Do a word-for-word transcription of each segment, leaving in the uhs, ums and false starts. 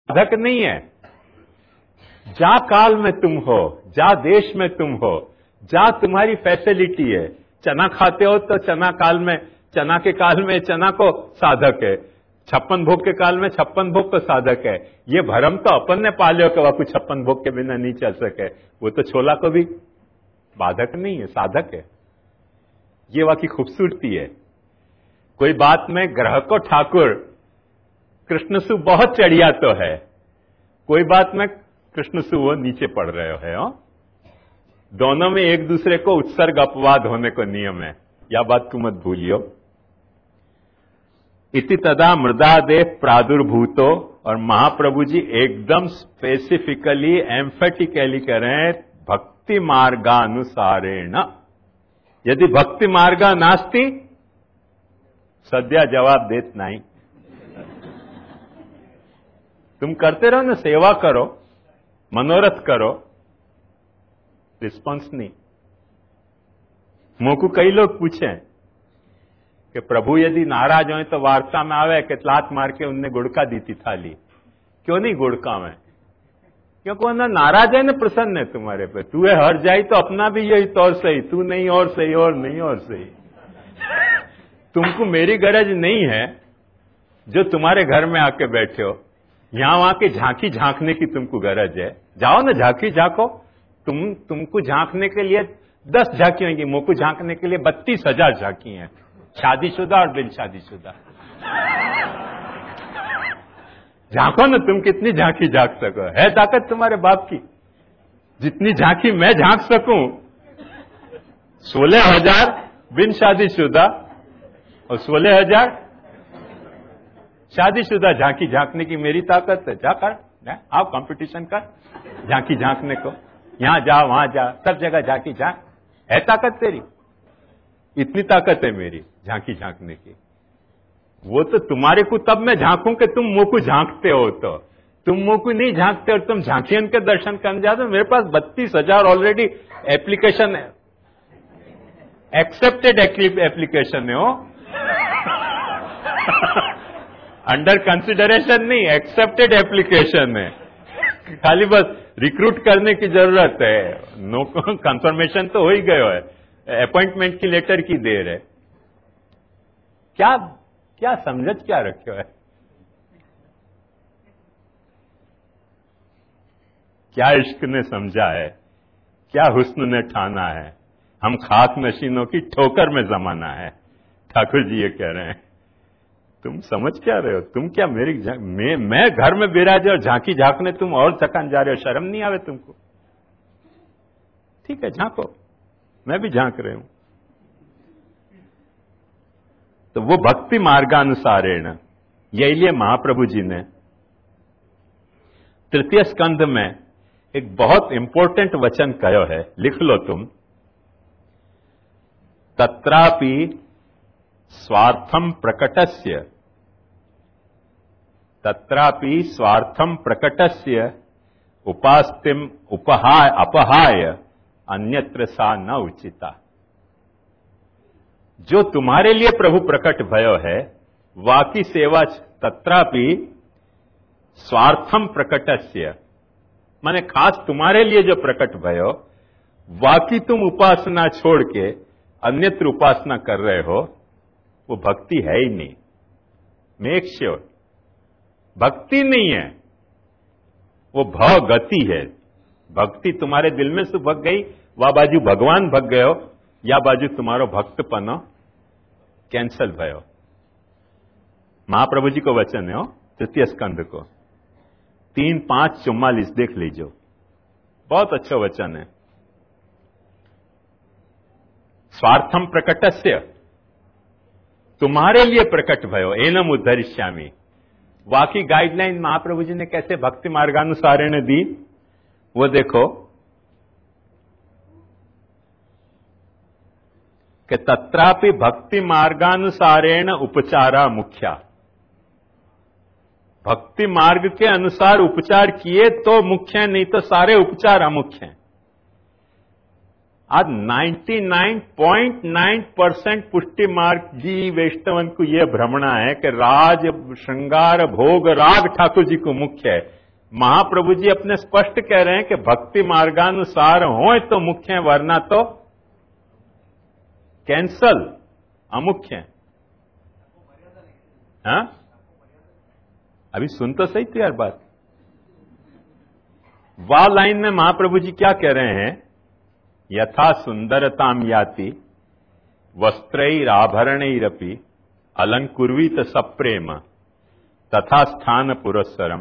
साधक नहीं है। जा काल में तुम हो, जा देश में तुम हो, जा तुम्हारी फैसिलिटी है। चना खाते हो तो चना काल में, चना के काल में चना को साधक है, छप्पन भोग के काल में छप्पन भोग को साधक है। ये भरम तो अपन ने पाले कि वह कुछ छप्पन भोग के बिना नहीं चल सके, वो तो छोला को भी बाधक नहीं है, साधक है। ये वह की खूबसूरती है। कोई बात में ग्रह को ठाकुर कृष्ण सु बहुत चढ़िया तो है, कोई बात में कृष्ण सु वो नीचे पड़ रहे हो है। हो? दोनों में एक दूसरे को उत्सर्ग अपवाद होने को नियम है, यह बात तू मत भूलियो। इति तदा मृदादेव प्रादुर्भूतो, और महाप्रभु जी एकदम स्पेसिफिकली एम्फेटिकली कह रहे हैं भक्ति मार्गानुसारेण। यदि भक्ति मार्गा नास्ति सद्या जवाब देत नहीं। तुम करते रहो ना, सेवा करो, मनोरथ करो, रिस्पॉन्स नहीं। मुझको कई लोग पूछे कि प्रभु यदि नाराज हो तो वार्ता में आवे कि लात मार के उनने गुड़का दी थी थाली। क्यों नहीं गुड़का में? क्योंकि वो ना नाराज है ना प्रसन्न है तुम्हारे पे। तू है हर जाई तो अपना भी यही तौर सही, तू नहीं और सही और नहीं और सही। तुमको मेरी गरज नहीं है जो तुम्हारे घर में आके बैठे हो, यहां वहां की झांकी झांकने की तुमको गरज है। जाओ ना झांकी झांको। तुम तुमको झांकने के लिए दस झांकी होंगी, मुझको झांकने के लिए बत्तीस हजार झांकी हैं, शादीशुदा और बिन शादीशुदा। झांको ना, तुम कितनी झांकी झांक सको। है ताकत तुम्हारे बाप की, जितनी झांकी मैं झांक सकूं। सोलह हजार बिन शादीशुदा और सोलह हजार शादीशुदा झांकी झांकने की मेरी ताकत है। जा कर आओ कंपटीशन कर झांकी झांकने को, यहां जा वहां जा, सब जगह झांकी झांक। है ताकत तेरी? इतनी ताकत है मेरी झांकी झांकने की। वो तो तुम्हारे को तब मैं झांकूं कि तुम मुंह को झांकते हो। तो तुम मुंह को नहीं झांकते और तुम झांकियन के दर्शन करने जाते हो। मेरे पास बत्तीस हजार ऑलरेडी एप्लीकेशन है, एक्सेप्टेड एप्लीकेशन है। हो अंडर कंसिडरेशन नहीं, एक्सेप्टेड एप्लीकेशन है। खाली बस रिक्रूट करने की जरूरत है। नो कंफर्मेशन तो हो ही गयो है, अपॉइंटमेंट की लेटर की देर है। क्या क्या समझ क्या रखे है? क्या इश्क ने समझा है, क्या हुस्न ने ठाना है। हम खाक नशीनों की ठोकर में जमाना है। ठाकुर जी ये कह रहे हैं। तुम समझ क्या रहे हो? तुम क्या मेरी मैं, मैं घर में बिराजे और झांकी झांकने तुम और थकान जा रहे हो? शर्म नहीं आवे तुमको? ठीक है झांको, मैं भी झांक रहे हूं। तो वो भक्ति मार्गानुसारेण, यही लिए महाप्रभु जी ने तृतीय स्कंध में एक बहुत इंपॉर्टेंट वचन कहो है, लिख लो तुम। तत्रापि स्वार्थम प्रकटस्य, तत्रापि स्वार्थम प्रकटस्य उपास्तिम उपहाय अपहाय अन्यत्र सा न उचिता। जो तुम्हारे लिए प्रभु प्रकट भयो है, वाकी सेवा तत्रापि स्वार्थम प्रकटस्य, माने खास तुम्हारे लिए जो प्रकट भयो, वाकी तुम उपासना छोड़ के अन्यत्र उपासना कर रहे हो, वो भक्ति है ही नहीं। मेक श्योर भक्ति नहीं है, वो भव गति है। भक्ति तुम्हारे दिल में से भग गई, वा बाजू भगवान भग गयो, या बाजू तुम्हारो भक्तपनो कैंसल भयो। महाप्रभु जी को वचन है हो, तृतीय स्कंध को तीन पांच चौवालीस देख लीजिए, बहुत अच्छा वचन है। स्वार्थम प्रकटस्य, तुम्हारे लिए प्रकट भयो, एनम उद्धरिष्यामि। वाकी गाइडलाइन महाप्रभु जी ने कैसे भक्ति मार्गानुसारे ने दी, वो देखो कि तत्रापि भक्ति मार्गानुसारेण उपचारा मुख्या। भक्ति मार्ग के अनुसार उपचार किए तो मुख्य है, नहीं तो सारे उपचार अमुख्य हैं। आज निन्यानवे पॉइंट नौ परसेंट पुष्टि मार्ग जी वैष्णवन को यह भ्रमणा है कि राज श्रृंगार भोग राग ठाकुर जी को मुख्य है। महाप्रभु जी अपने स्पष्ट कह रहे हैं कि भक्ति मार्गानुसार हो तो मुख्य है, वरना तो कैंसल, अमुख्य है। हाँ, अभी सुन तो सही थी यार बात। वाह लाइन में महाप्रभु जी क्या कह रहे हैं? यथा सुंदरताम याति वस्त्रैराभरणैरपि अलंकुर्वीत सप्रेम तथा स्थान पुरस्सरम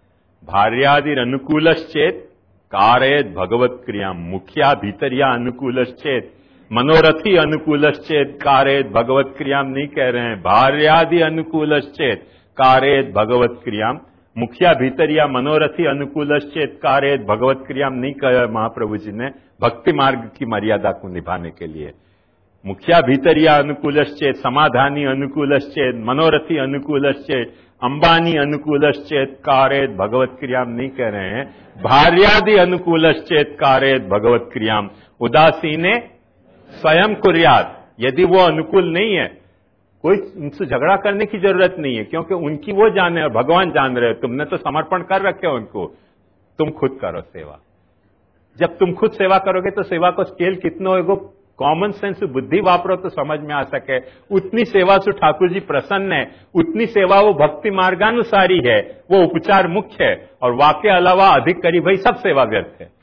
भार्यादिरनुकूलश्चेत कारयेत भगवत क्रिया। मुखिया भीतरिया अनुकूलश्चेत, मनोरथी अनुकूलश्चेत कारयेत भगवत क्रियाम नहीं कह रहे हैं। भार्यादि अनुकूलश्चेत कारयेत भगवत क्रियाम। मुखिया भीतरिया मनोरथी अनुकूलश्चेत कारयेत भगवत क्रियाम नहीं कहा महाप्रभु जी ने भक्ति मार्ग की मर्यादा को निभाने के लिए। मुखिया भीतरिया अनुकूलश्चेत, समाधानी अनुकूलश्चेत, मनोरथी अनुकूलश्चेत, अंबानी अनुकूलश्चेत कारयेत भगवत क्रियाम नहीं कह रहे हैं। भार्यादि अनुकूलश्चेत कारयेत भगवत क्रियाम। उदासीने स्वयं कुर्यात। यदि वो अनुकूल नहीं है, कोई उनसे झगड़ा करने की जरूरत नहीं है, क्योंकि उनकी वो जाने और भगवान जान रहे हो। तुमने तो समर्पण कर रखे हो उनको, तुम खुद करो सेवा। जब तुम खुद सेवा करोगे तो सेवा को स्केल कितना होगा, कॉमन सेंस बुद्धि वापरो तो समझ में आ सके। उतनी सेवा से ठाकुर जी प्रसन्न है, उतनी सेवा वो भक्ति मार्गानुसारी है, वो उपचार मुख्य है। और वाक्य अलावा अधिक करी भाई सब सेवा व्यर्थ है।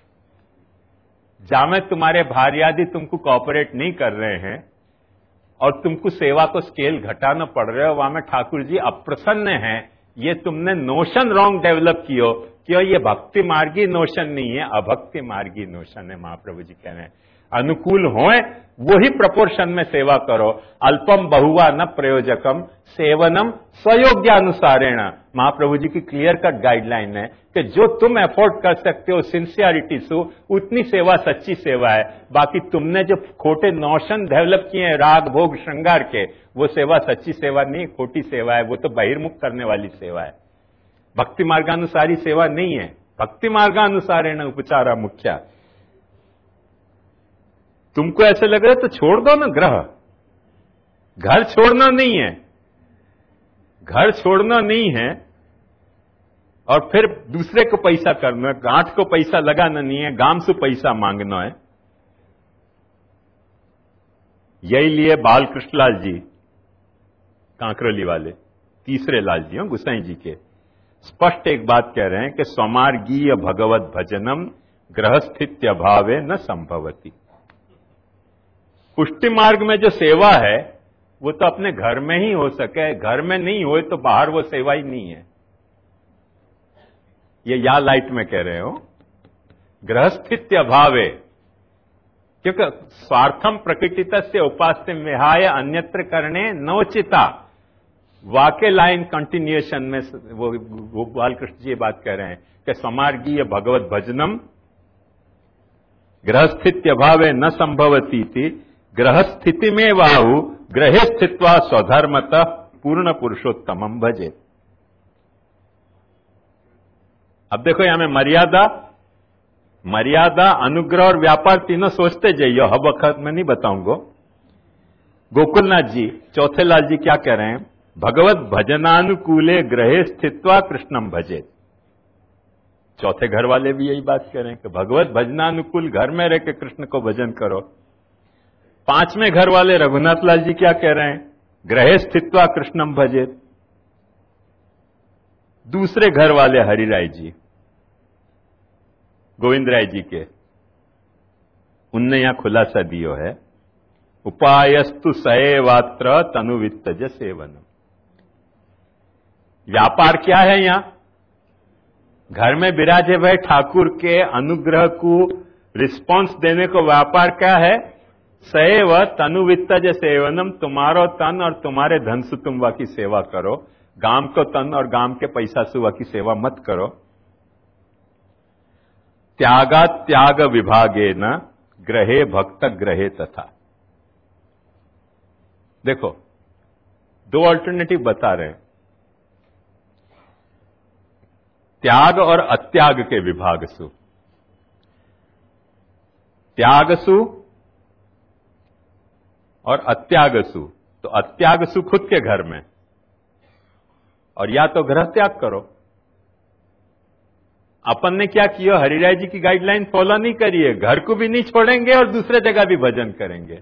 जहां में तुम्हारे भार्यादि तुमको कॉपरेट नहीं कर रहे हैं और तुमको सेवा को स्केल घटाना पड़ रहा है, वहां में ठाकुर जी अप्रसन्न है। ये तुमने नोशन रॉन्ग डेवलप कियो, क्यों? ये भक्ति मार्गी नोशन नहीं है, अभक्ति मार्गी नोशन है। महाप्रभु जी कह रहे हैं अनुकूल होए वही प्रपोर्शन में सेवा करो। अल्पम बहुवा न प्रयोजकम सेवनम स्वयोग्यानुसारेण। महाप्रभु जी की क्लियर कट गाइडलाइन है कि जो तुम एफोर्ड कर सकते हो सिंसियरिटी से, उतनी सेवा सच्ची सेवा है। बाकी तुमने जो खोटे नोशन डेवलप किए हैं राग भोग श्रृंगार के, वो सेवा सच्ची सेवा नहीं, खोटी सेवा है। वो तो बहिर्मुख करने वाली सेवा है, भक्ति मार्गानुसारी सेवा नहीं है। भक्ति मार्गानुसारेण उपचारा मुख्या। तुमको ऐसे लग रहा है तो छोड़ दो ना ग्रह। घर छोड़ना नहीं है, घर छोड़ना नहीं है और फिर दूसरे को पैसा करना है, गांठ को पैसा लगाना नहीं है, गांव से पैसा मांगना है। यही लिए बाल कृष्णलाल जी कांकरोली वाले, तीसरे लाल जी हो गुसाई जी के, स्पष्ट एक बात कह रहे हैं कि स्वमार्गीय भगवत भजनम गृहस्थित्य भावे न संभवती। पुष्टि मार्ग में जो सेवा है वो तो अपने घर में ही हो सके, घर में नहीं हो तो बाहर वो सेवा ही नहीं है। ये या लाइट में कह रहे हो गृहस्थित्य भावे, क्योंकि स्वार्थम प्रकृतितस्य उपास्य विहाय अन्यत्र करणे नोचिता। वाक्य लाइन कंटिन्यूएशन में वो, वो बालकृष्ण जी ये बात कह रहे हैं कि स्वमार्गीय भगवत भजनम गृहस्थित्य भावे न संभवती थी। ग्रहस्थिति में वाहु ग्रहे स्थित्वा स्वधर्मतः पूर्ण पुरुषोत्तमम भजे। अब देखो यहां में मर्यादा मर्यादा अनुग्रह और व्यापार तीनों सोचते जाइए। हब वक्त में नहीं बताऊंगा। गोकुलनाथ जी चौथे लाल जी क्या कह रहे हैं? भगवत भजनानुकूले ग्रहे स्थित्वा कृष्णम भजे। चौथे घर वाले भी यही बात कह रहे हैं कि भगवत भजनानुकूल घर में रह के कृष्ण को भजन करो। पांचवें घर वाले रघुनाथ लाल जी क्या कह रहे हैं? ग्रहे स्थित्वा कृष्णम भजे। दूसरे घर वाले हरिराय जी गोविंद राय जी के, उनने यहां खुलासा दियो है उपायस्तु सएवात्र तनुवित्तज सेवनम। व्यापार क्या है? यहां घर में विराजे भय ठाकुर के अनुग्रह को रिस्पांस देने को व्यापार क्या है? सैव तनुवित्तज सेवनम। तुम्हारो तन और तुम्हारे धन से तुम वा की सेवा करो, गांव को तन और गांव के पैसा से वा की सेवा मत करो। त्यागा त्याग विभागे न ग्रहे भक्त ग्रहे तथा। देखो दो अल्टरनेटिव बता रहे हैं, त्याग और अत्याग के विभाग सु। त्याग सु और अत्यागसु, तो अत्यागसु खुद के घर में, और या तो ग्रह त्याग करो। अपन ने क्या किया, हरिराय जी की गाइडलाइन फॉलो नहीं करिए, घर को भी नहीं छोड़ेंगे और दूसरे जगह भी भजन करेंगे।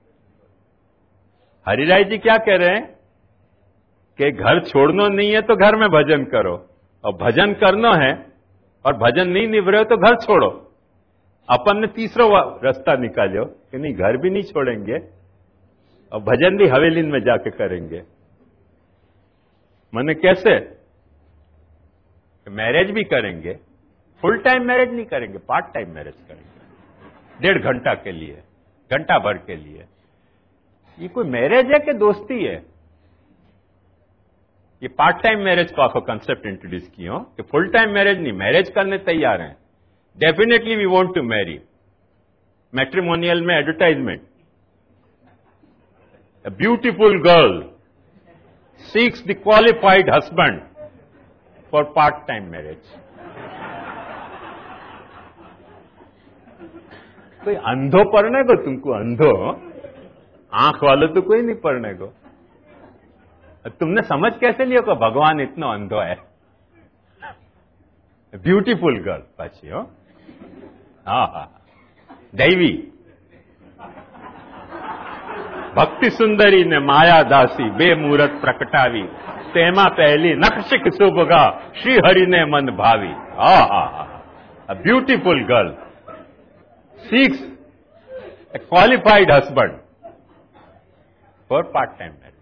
हरिराय जी क्या कह रहे हैं कि घर छोड़ना नहीं है तो घर में भजन करो, और भजन करना है और भजन नहीं निभ रहे हो तो घर छोड़ो। अपन ने तीसरा रास्ता निकालो कि नहीं, घर भी नहीं छोड़ेंगे और भजन भी हवेली में जाके करेंगे। माने कैसे, मैरिज भी करेंगे, फुल टाइम मैरिज नहीं करेंगे, पार्ट टाइम मैरिज करेंगे, डेढ़ घंटा के लिए, घंटा भर के लिए। ये कोई मैरिज है कि दोस्ती है? ये पार्ट टाइम मैरिज को आपको कंसेप्ट इंट्रोड्यूस किया हो कि फुल टाइम मैरिज नहीं, मैरिज करने तैयार हैं, definitely we want to marry. Matrimonial में advertisement, a beautiful girl seeks the qualified husband for part-time marriage. कोई अंधो पढ़ने को तुमको, अंधो आंख वाले तो कोई नहीं पढ़ने को। तुमने समझ कैसे लिया कि भगवान इतना अंधो है? ब्यूटीफुल गर्ल पाछी हो, हाँ हाँ, दैवी भक्ति सुंदरी ने माया दासी बेमूरत प्रकटावी, तेमा पहली नक्शिक सुबगा श्री हरि ने मन भावी। हा हा हा, beautiful girl seeks a qualified husband for part time marriage.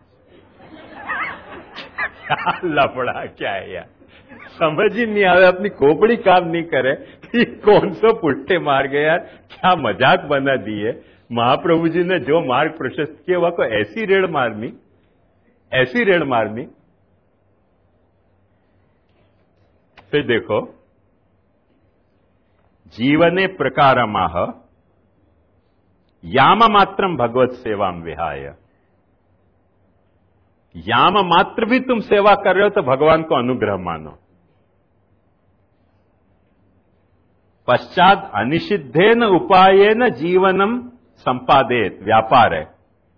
लफड़ा क्या है यार, समझ ही नहीं आवे, अपनी खोपड़ी काम नहीं करे कि कौन सा पुट्टे मार गए यार, क्या मजाक बना दिए। महाप्रभु जी ने जो मार्ग प्रशस्त किया वह को ऐसी रेड़ मारनी, ऐसी रेड़ मारनी। फिर देखो, जीवने प्रकारमाह याम मात्रम भगवत सेवाम विहाय। याम मात्र भी तुम सेवा कर रहे हो तो भगवान को अनुग्रह मानो। पश्चात अनिषिद्धेन उपायेन जीवनम संपादित, व्यापार है।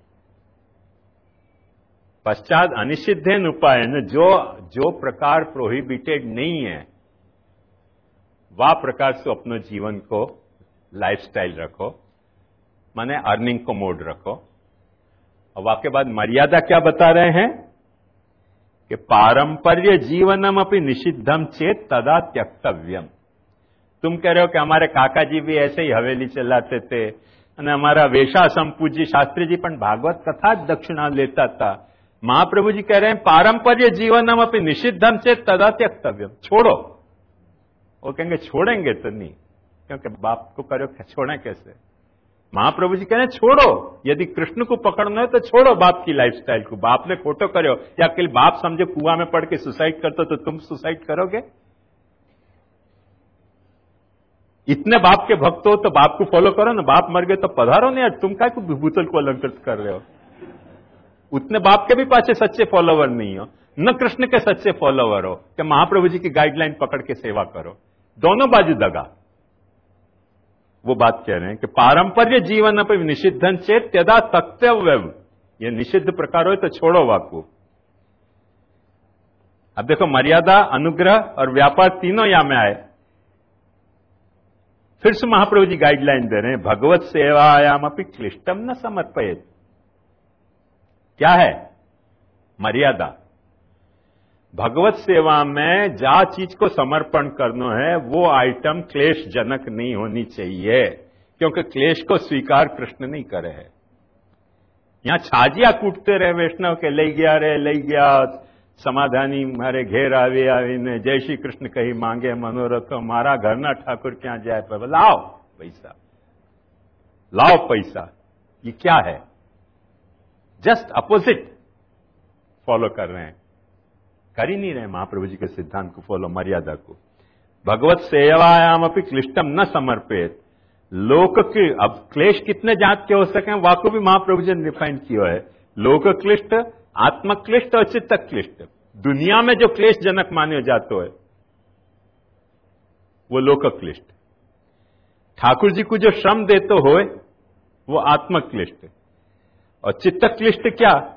पश्चात अनिषिद्धेन उपायेन, जो जो प्रकार प्रोहिबिटेड नहीं है वह प्रकार से अपने जीवन को लाइफस्टाइल रखो, माने अर्निंग को मोड रखो। और वाके बाद मर्यादा क्या बता रहे हैं कि पारंपर्य जीवनम अपनी निषिद्धम चेत तदा त्यक्तव्यम। तुम कह रहे हो कि हमारे काका जी भी ऐसे ही हवेली चलाते थे અને हमारा वेशासम पूज्य शास्त्री जी पण भागवत कथा दक्षिणा लेता था। महाप्रभु जी कह रहे हैं पारंपर्य जीवनम अपनी निषिद्धम से तदा त्यक्तव्यम, छोड़ो। वो कहेंगे छोड़ेंगे तो नहीं, क्योंकि बाप को करो छोड़ें कैसे। महाप्रभु जी कह रहे हैं छोड़ो, यदि कृष्ण को पकड़ना है तो छोड़ो बाप की लाइफस्टाइल को। बाप ने खोटो करो या कल बाप समझे कुआं में पड़ के सुसाइड करते तो तुम सुसाइड करोगे? इतने बाप के भक्त हो तो बाप को फॉलो करो ना, बाप मर गए तो पधारो नहीं, तुम काय को भूतल को अलंकृत कर रहे हो। उतने बाप के भी पाछे सच्चे फॉलोवर नहीं हो, न कृष्ण के सच्चे फॉलोवर हो कि महाप्रभु जी की गाइडलाइन पकड़ के सेवा करो। दोनों बाजू दगा। वो बात कह रहे हैं कि पारंपर्य जीवन पर निषिद्धन चेत त्यदा तक्तव्य, ये निषिद्ध प्रकार हो तो छोड़ो वाकु। अब देखो, मर्यादा, अनुग्रह और व्यापार तीनों यहां में आए। फिर से महाप्रभु जी गाइडलाइन दे रहे हैं, भगवत सेवायाम अपनी क्लिष्टम न समर्पयेत। क्या है मर्यादा? भगवत सेवा में जा चीज को समर्पण करना है वो आइटम क्लेश जनक नहीं होनी चाहिए, क्योंकि क्लेश को स्वीकार कृष्ण नहीं करे है। यहां छाजिया कूटते रहे वैष्णव के, ले गया रे ले गया, समाधानी मारे घेर आवे आवीने जय श्री कृष्ण कही मांगे मनोरथो, मारा घरना ठाकुर क्या जाए पर लाओ पैसा, लाओ पैसा। ये क्या है? जस्ट अपोजिट फॉलो कर रहे हैं, कर ही नहीं रहे महाप्रभु जी के सिद्धांत को फॉलो, मर्यादा को। भगवत सेवायाम अपनी क्लिष्टम न समर्पित। लोक के, अब क्लेश कितने जात के हो सके वाको भी महाप्रभु जी ने डिफाइन किया है। लोक क्लिष्ट, आत्मक्लिष्ट और चित्त क्लिष्ट। दुनिया में जो क्लेश जनक माने जाते है वो लोक क्लिष्ट। ठाकुर जी को जो श्रम देते हो वो आत्मक्लिष्ट। और चित्त क्लिष्ट क्या?